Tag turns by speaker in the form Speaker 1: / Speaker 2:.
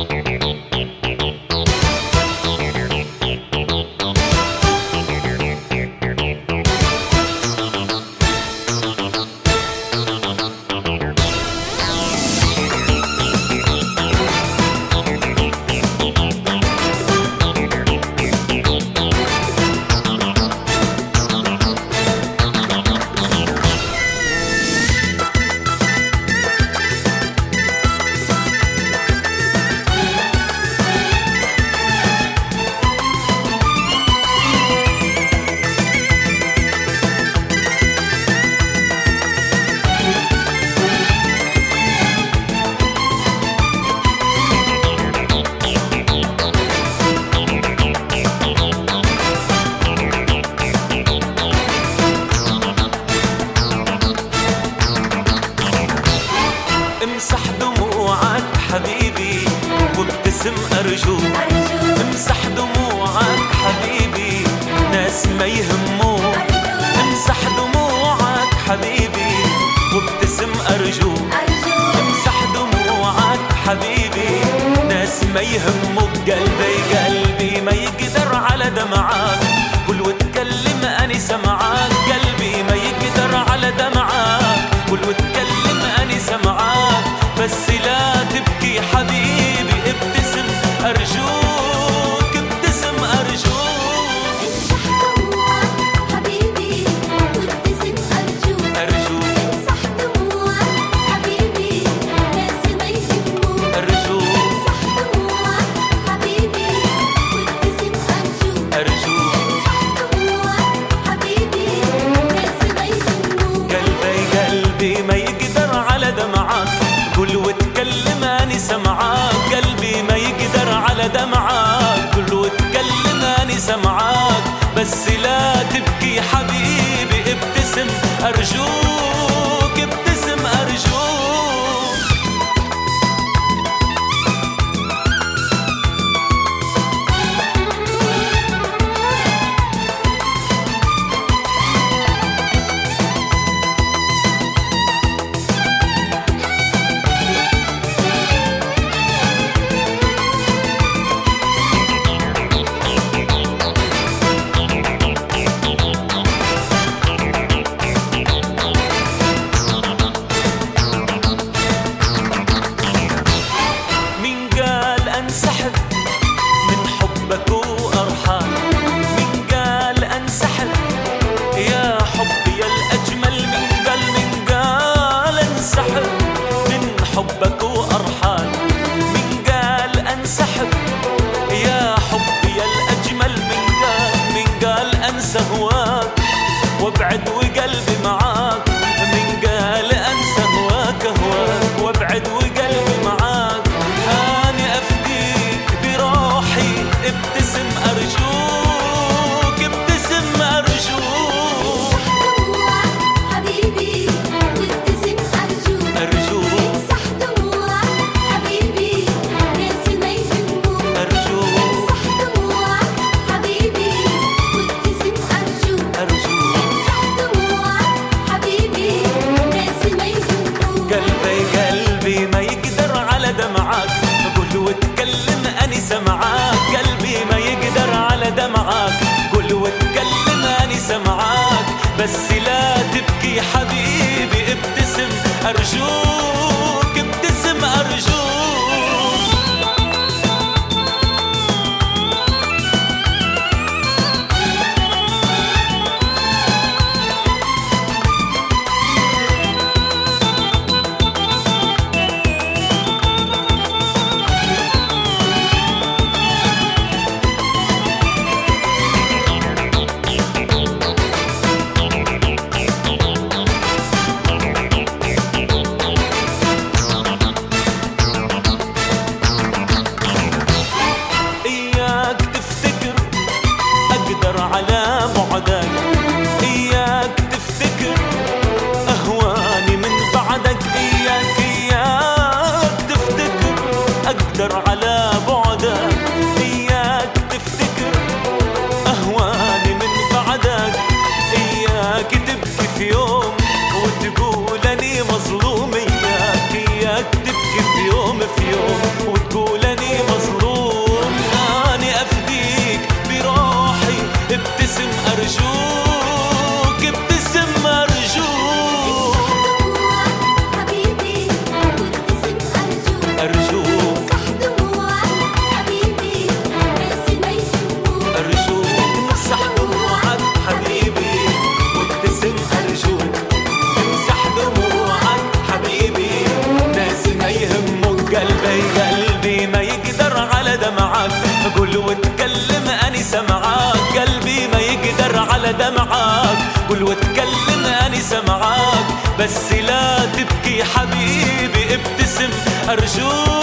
Speaker 1: امسح دموعك حبيبي وابتسم أرجوك، امسح دموعك حبيبي ناس ما يهموك، امسح دموعك حبيبي وابتسم أرجوك، امسح دموعك حبيبي ناس ما يهموك. قلبي قلبي ما يقدر على دمعك، قل واتكلم أني سمعك، قلبي ما يقدر على دمعك، قل واتكلم أني سمعك، بس لا تبكي حبيبي ابتسم أرجوك، ابتسم أرجوك.
Speaker 2: امسح دموعك حبيبي وابتسم أرجوك، امسح دموعك حبيبي ناس ما يهموك، امسح دموعك حبيبي وابتسم أرجوك، امسح دموعك حبيبي ناس ما يهموك.
Speaker 1: قلبي قلبي ما يقدر على دمعك، قل واتكلم أني سمعك، قلبي ما يقدر على دمعك، قل واتكلم أني سمعك، بس لا تبكي حبيبي ابتسم أرجوك، ابتسم أرجوك. انسحب من حبك وارحل، من قال انسحب يا حبي يا الاجمل، من قال انسحب من حبك وارحل، من قال انسحب يا حبي يا الاجمل، من قال انسى هواك وابعد وقلبي معاك، من قال انسى هواك هواك وابعد وقلبي معاك، هاني افديك بروحي ابتسم ارجوك، ابتسم ارجوك.
Speaker 2: دموعك حبيبي وابتسم أرجوك، امسح دموعك حبيبي ناس ما يهموك، امسح دموعك حبيبي وابتسم أرجوك، امسح دموعك حبيبي ناس ما يهموك.
Speaker 1: قلبي قلبي ما يقدر على دمعك، قل واتكلم أني سمعك، قلبي ما يقدر على دمعك، قل واتكلم أني سمعك، بس لا تبكي حبيبي ابتسم أرجوك، ابتسم أرجوك. على بعدك إياك تفتكر أهواني من بعدك، إياك تفتكر أقدر على بعدك، إياك تفتكر أهواني من بعدك، إياك تبكي في يوم وتقول أني مظلوم، إياك تبكي في يوم وتقول أني سمعاك، قل واتكلم أني سمعاك، بس لا تبكي حبيبي ابتسم أرجوك.